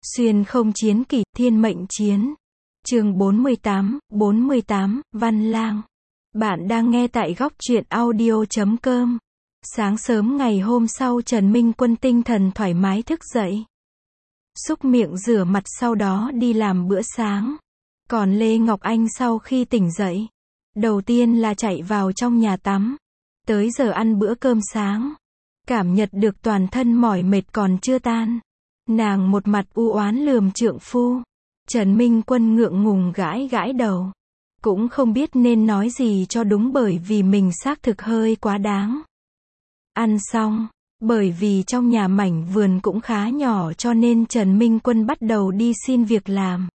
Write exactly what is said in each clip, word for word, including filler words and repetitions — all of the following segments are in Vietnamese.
Xuyên không chiến kỷ, thiên mệnh chiến. Chương bốn mươi tám, bốn mươi tám, Văn Lang. Bạn đang nghe tại góc truyện audio chấm com. Sáng sớm ngày hôm sau Trần Minh Quân tinh thần thoải mái thức dậy. Súc miệng rửa mặt sau đó đi làm bữa sáng. Còn Lê Ngọc Anh sau khi tỉnh dậy, đầu tiên là chạy vào trong nhà tắm. Tới giờ ăn bữa cơm sáng. Cảm nhận được toàn thân mỏi mệt còn chưa tan. Nàng một mặt u oán lườm trượng phu. Trần Minh Quân ngượng ngùng gãi gãi đầu. Cũng không biết nên nói gì cho đúng bởi vì mình xác thực hơi quá đáng. Ăn xong, bởi vì trong nhà mảnh vườn cũng khá nhỏ cho nên Trần Minh Quân bắt đầu đi xin việc làm.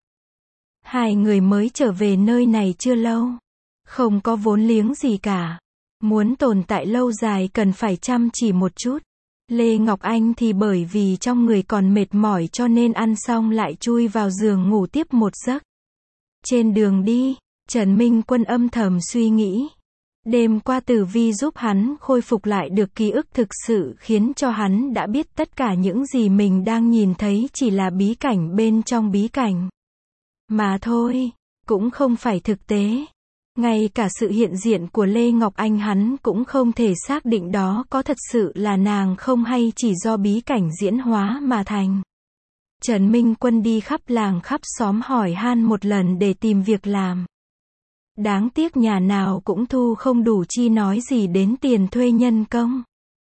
Hai người mới trở về nơi này chưa lâu. Không có vốn liếng gì cả. Muốn tồn tại lâu dài cần phải chăm chỉ một chút. Lê Ngọc Anh thì bởi vì trong người còn mệt mỏi cho nên ăn xong lại chui vào giường ngủ tiếp một giấc. Trên đường đi, Trần Minh Quân âm thầm suy nghĩ. Đêm qua Tử Vi giúp hắn khôi phục lại được ký ức thực sự khiến cho hắn đã biết tất cả những gì mình đang nhìn thấy chỉ là bí cảnh bên trong bí cảnh. Mà thôi, cũng không phải thực tế. Ngay cả sự hiện diện của Lê Ngọc Anh hắn cũng không thể xác định đó có thật sự là nàng không hay chỉ do bí cảnh diễn hóa mà thành. Trần Minh Quân đi khắp làng khắp xóm hỏi han một lần để tìm việc làm. Đáng tiếc nhà nào cũng thu không đủ chi nói gì đến tiền thuê nhân công.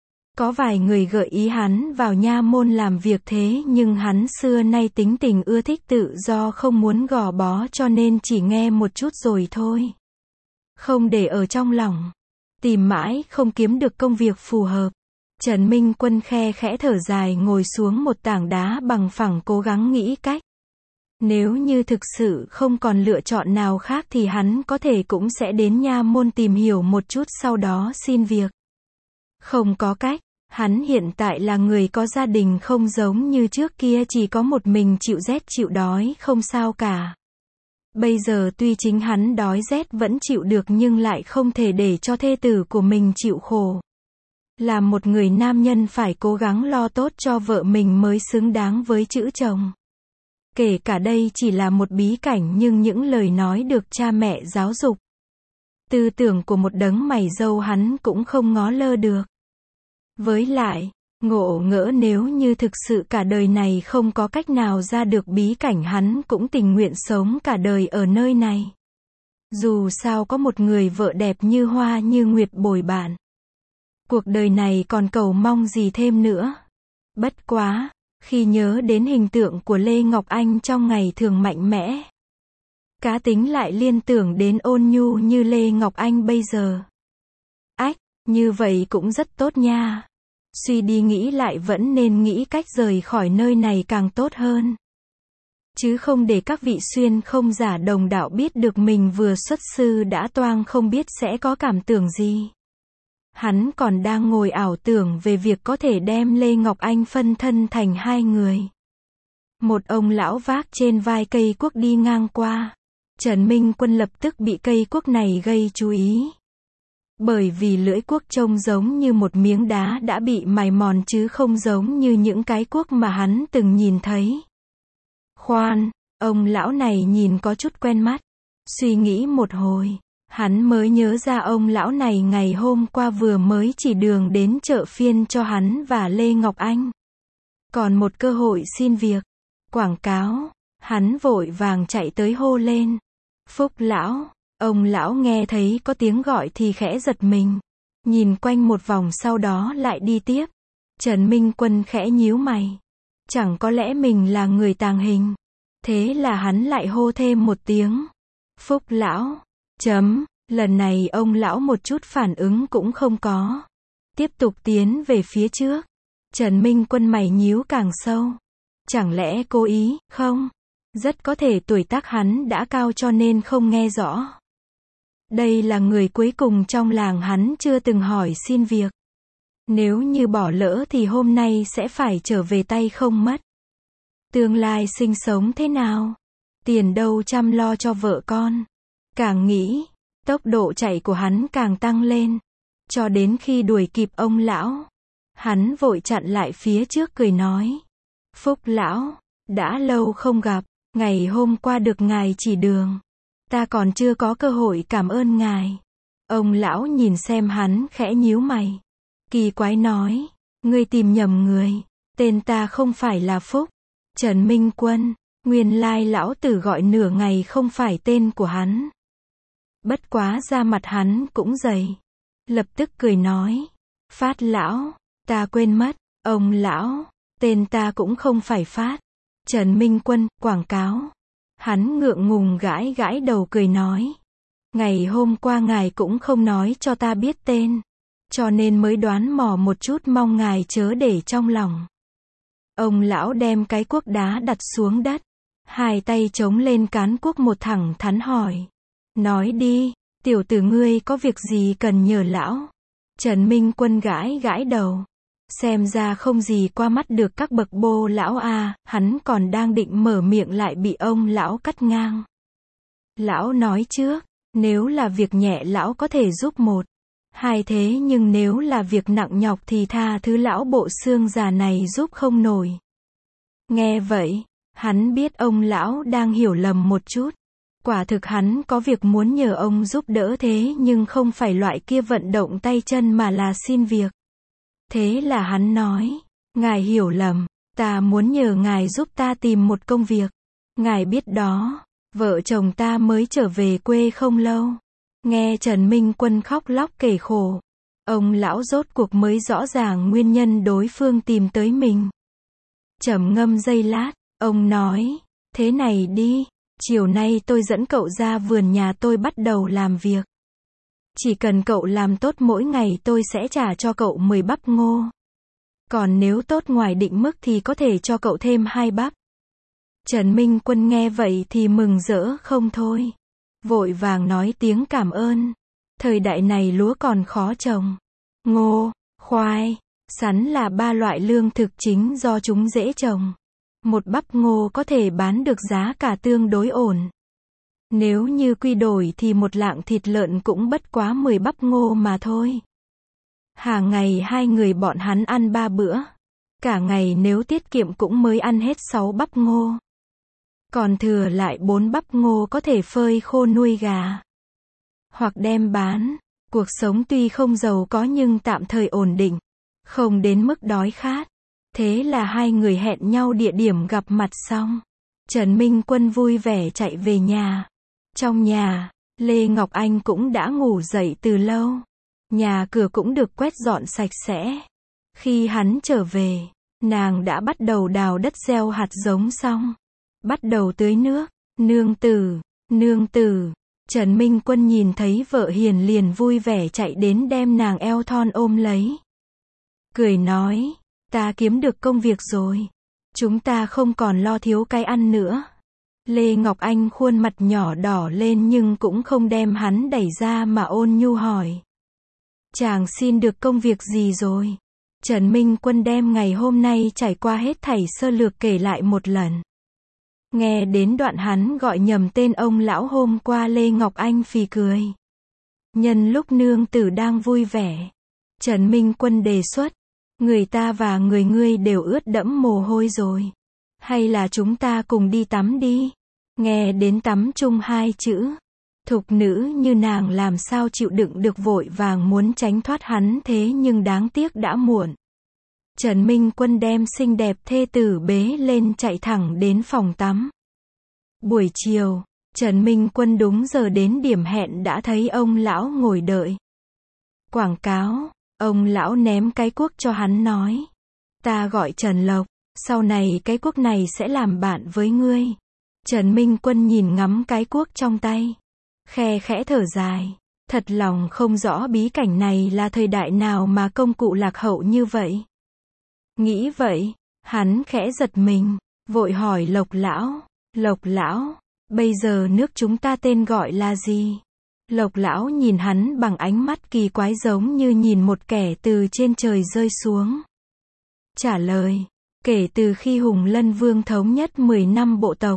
Có vài người gợi ý hắn vào nha môn làm việc thế nhưng hắn xưa nay tính tình ưa thích tự do không muốn gò bó cho nên chỉ nghe một chút rồi thôi. Không để ở trong lòng. Tìm mãi không kiếm được công việc phù hợp. Trần Minh Quân khe khẽ thở dài ngồi xuống một tảng đá bằng phẳng cố gắng nghĩ cách. Nếu như thực sự không còn lựa chọn nào khác thì hắn có thể cũng sẽ đến nha môn tìm hiểu một chút sau đó xin việc. Không có cách, hắn hiện tại là người có gia đình không giống như trước kia chỉ có một mình chịu rét chịu đói không sao cả. Bây giờ tuy chính hắn đói rét vẫn chịu được nhưng lại không thể để cho thê tử của mình chịu khổ. Là một người nam nhân phải cố gắng lo tốt cho vợ mình mới xứng đáng với chữ chồng. Kể cả đây chỉ là một bí cảnh nhưng những lời nói được cha mẹ giáo dục. Tư tưởng của một đấng mày râu hắn cũng không ngó lơ được. Với lại, ngộ ngỡ nếu như thực sự cả đời này không có cách nào ra được bí cảnh hắn cũng tình nguyện sống cả đời ở nơi này. Dù sao có một người vợ đẹp như hoa như nguyệt bồi bạn. Cuộc đời này còn cầu mong gì thêm nữa. Bất quá, khi nhớ đến hình tượng của Lê Ngọc Anh trong ngày thường mạnh mẽ. Cá tính lại liên tưởng đến ôn nhu như Lê Ngọc Anh bây giờ. Ách, như vậy cũng rất tốt nha. Suy đi nghĩ lại vẫn nên nghĩ cách rời khỏi nơi này càng tốt hơn. Chứ không để các vị xuyên không giả đồng đạo biết được mình vừa xuất sư đã toang không biết sẽ có cảm tưởng gì. Hắn còn đang ngồi ảo tưởng về việc có thể đem Lê Ngọc Anh phân thân thành hai người. Một ông lão vác trên vai cây cuốc đi ngang qua. Trần Minh Quân lập tức bị cây cuốc này gây chú ý. Bởi vì lưỡi cuốc trông giống như một miếng đá đã bị mài mòn chứ không giống như những cái cuốc mà hắn từng nhìn thấy. Khoan, ông lão này nhìn có chút quen mắt. Suy nghĩ một hồi, hắn mới nhớ ra ông lão này ngày hôm qua vừa mới chỉ đường đến chợ phiên cho hắn và Lê Ngọc Anh. Còn một cơ hội xin việc, quảng cáo, hắn vội vàng chạy tới hô lên. Phúc lão. Ông lão nghe thấy có tiếng gọi thì khẽ giật mình. Nhìn quanh một vòng sau đó lại đi tiếp. Trần Minh Quân khẽ nhíu mày. Chẳng có lẽ mình là người tàng hình. Thế là hắn lại hô thêm một tiếng. Phúc lão. Chấm. Lần này ông lão một chút phản ứng cũng không có. Tiếp tục tiến về phía trước. Trần Minh Quân mày nhíu càng sâu. Chẳng lẽ cố ý, không? Rất có thể tuổi tác hắn đã cao cho nên không nghe rõ. Đây là người cuối cùng trong làng hắn chưa từng hỏi xin việc. Nếu như bỏ lỡ thì hôm nay sẽ phải trở về tay không mất. Tương lai sinh sống thế nào? Tiền đâu chăm lo cho vợ con? Càng nghĩ, tốc độ chạy của hắn càng tăng lên. Cho đến khi đuổi kịp ông lão. Hắn vội chặn lại phía trước cười nói. Phúc lão, Đã lâu không gặp, ngày hôm qua được ngài chỉ đường. Ta còn chưa có cơ hội cảm ơn ngài. Ông lão nhìn xem hắn khẽ nhíu mày. Kỳ quái nói, ngươi tìm nhầm người. Tên ta không phải là Phúc. Trần Minh Quân, nguyên lai lão tử gọi nửa ngày không phải tên của hắn. Bất quá da mặt hắn cũng dày. Lập tức cười nói, Phát lão, ta quên mất, ông lão, tên ta cũng không phải Phát. Trần Minh Quân, quảng cáo. Hắn ngượng ngùng gãi gãi đầu cười nói, ngày hôm qua ngài cũng không nói cho ta biết tên, cho nên mới đoán mò một chút, mong ngài chớ để trong lòng. Ông lão đem cái cuốc đá đặt xuống đất, hai tay chống lên cán cuốc một thẳng thắn hỏi, nói đi, tiểu tử ngươi có việc gì cần nhờ lão? Trần Minh Quân gãi gãi đầu, xem ra không gì qua mắt được các bậc bô lão a. Hắn còn đang định mở miệng lại bị ông lão cắt ngang. Lão nói trước, nếu là việc nhẹ lão có thể giúp một, hai, thế nhưng nếu là việc nặng nhọc thì tha thứ lão bộ xương già này giúp không nổi. Nghe vậy, hắn biết ông lão đang hiểu lầm một chút. Quả thực hắn có việc muốn nhờ ông giúp đỡ, thế nhưng không phải loại kia vận động tay chân mà là xin việc. Thế là hắn nói, ngài hiểu lầm, ta muốn nhờ ngài giúp ta tìm một công việc. Ngài biết đó, vợ chồng ta mới trở về quê không lâu. Nghe Trần Minh Quân khóc lóc kể khổ, ông lão rốt cuộc mới rõ ràng nguyên nhân đối phương tìm tới mình. Trầm ngâm giây lát, ông nói, thế này đi, chiều nay tôi dẫn cậu ra vườn nhà tôi bắt đầu làm việc. Chỉ cần cậu làm tốt mỗi ngày tôi sẽ trả cho cậu mười bắp ngô. Còn nếu tốt ngoài định mức thì có thể cho cậu thêm hai bắp. Trần Minh Quân nghe vậy thì mừng rỡ không thôi. Vội vàng nói tiếng cảm ơn. Thời đại này lúa còn khó trồng. Ngô, khoai, sắn là ba loại lương thực chính do chúng dễ trồng. Một bắp ngô có thể bán được giá cả tương đối ổn. Nếu như quy đổi thì một lạng thịt lợn cũng bất quá mười bắp ngô mà thôi. Hàng ngày hai người bọn hắn ăn ba bữa. Cả ngày nếu tiết kiệm cũng mới ăn hết sáu bắp ngô. Còn thừa lại bốn bắp ngô có thể phơi khô nuôi gà. Hoặc đem bán. Cuộc sống tuy không giàu có nhưng tạm thời ổn định. Không đến mức đói khát. Thế là hai người hẹn nhau địa điểm gặp mặt xong. Trần Minh Quân vui vẻ chạy về nhà. Trong nhà, Lê Ngọc Anh cũng đã ngủ dậy từ lâu. Nhà cửa cũng được quét dọn sạch sẽ. Khi hắn trở về, nàng đã bắt đầu đào đất gieo hạt giống xong. Bắt đầu tưới nước. Nương tử, nương tử. Trần Minh Quân nhìn thấy vợ hiền liền vui vẻ chạy đến đem nàng eo thon ôm lấy. Cười nói, ta kiếm được công việc rồi. Chúng ta không còn lo thiếu cái ăn nữa. Lê Ngọc Anh khuôn mặt nhỏ đỏ lên nhưng cũng không đem hắn đẩy ra mà ôn nhu hỏi. Chàng xin được công việc gì rồi? Trần Minh Quân đem ngày hôm nay trải qua hết thảy sơ lược kể lại một lần. Nghe đến đoạn hắn gọi nhầm tên ông lão hôm qua, Lê Ngọc Anh phì cười. Nhân lúc nương tử đang vui vẻ, Trần Minh Quân đề xuất, người ta và người ngươi đều ướt đẫm mồ hôi rồi. Hay là chúng ta cùng đi tắm đi? Nghe đến tắm chung hai chữ, thục nữ như nàng làm sao chịu đựng được, vội vàng muốn tránh thoát hắn, thế nhưng đáng tiếc đã muộn. Trần Minh Quân đem xinh đẹp thê tử bế lên chạy thẳng đến phòng tắm. Buổi chiều, Trần Minh Quân đúng giờ đến điểm hẹn đã thấy ông lão ngồi đợi. Quảng cáo, ông lão ném cái cuốc cho hắn nói. Ta gọi Trần Lộc, sau này cái cuốc này sẽ làm bạn với ngươi. Trần Minh Quân nhìn ngắm cái cuốc trong tay. Khe khẽ thở dài. Thật lòng không rõ bí cảnh này là thời đại nào mà công cụ lạc hậu như vậy. Nghĩ vậy, hắn khẽ giật mình, vội hỏi Lộc lão, Lộc lão, bây giờ nước chúng ta tên gọi là gì? Lộc lão nhìn hắn bằng ánh mắt kỳ quái giống như nhìn một kẻ từ trên trời rơi xuống. Trả lời, kể từ khi Hùng Lân Vương thống nhất mười năm bộ tộc,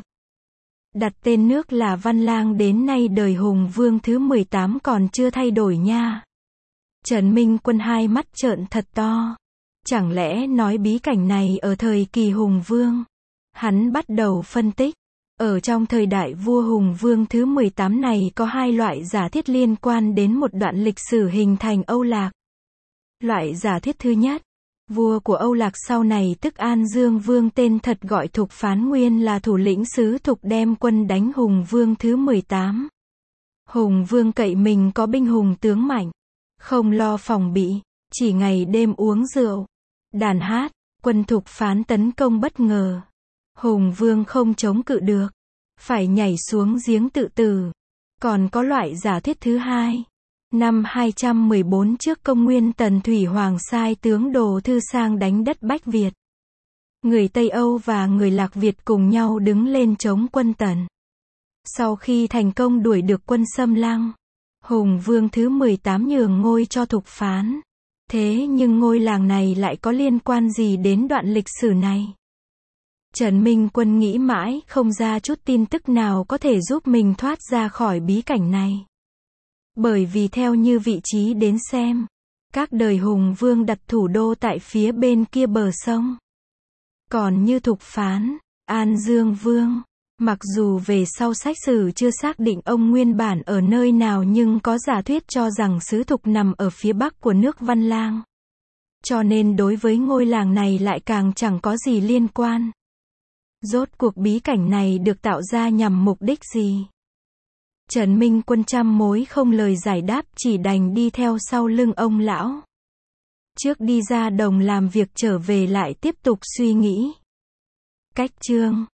đặt tên nước là Văn Lang đến nay đời Hùng Vương thứ mười tám còn chưa thay đổi nha. Trần Minh Quân hai mắt trợn thật to. Chẳng lẽ nói bí cảnh này ở thời kỳ Hùng Vương? Hắn bắt đầu phân tích. Ở trong thời đại vua Hùng Vương thứ mười tám này có hai loại giả thiết liên quan đến một đoạn lịch sử hình thành Âu Lạc. Loại giả thiết thứ nhất, vua của Âu Lạc sau này tức An Dương Vương tên thật gọi Thục Phán nguyên là thủ lĩnh sứ Thục đem quân đánh Hùng Vương thứ mười tám. Hùng Vương cậy mình có binh hùng tướng mạnh, không lo phòng bị, chỉ ngày đêm uống rượu, đàn hát, quân Thục Phán tấn công bất ngờ. Hùng Vương không chống cự được, phải nhảy xuống giếng tự tử. Còn có loại giả thiết thứ hai. Năm hai trăm mười bốn trước công nguyên Tần Thủy Hoàng sai tướng Đồ Thư sang đánh đất Bách Việt. Người Tây Âu và người Lạc Việt cùng nhau đứng lên chống quân Tần. Sau khi thành công đuổi được quân Xâm Lăng, Hùng Vương thứ mười tám nhường ngôi cho Thục Phán. Thế nhưng ngôi làng này lại có liên quan gì đến đoạn lịch sử này? Trần Minh Quân nghĩ mãi không ra chút tin tức nào có thể giúp mình thoát ra khỏi bí cảnh này. Bởi vì theo như vị trí đến xem, các đời Hùng Vương đặt thủ đô tại phía bên kia bờ sông. Còn như Thục Phán, An Dương Vương, mặc dù về sau sách sử chưa xác định ông nguyên bản ở nơi nào nhưng có giả thuyết cho rằng xứ Thục nằm ở phía bắc của nước Văn Lang. Cho nên đối với ngôi làng này lại càng chẳng có gì liên quan. Rốt cuộc bí cảnh này được tạo ra nhằm mục đích gì? Trần Minh Quân trăm mối không lời giải đáp, chỉ đành đi theo sau lưng ông lão. Trước đi ra đồng làm việc trở về lại tiếp tục suy nghĩ. Cách chương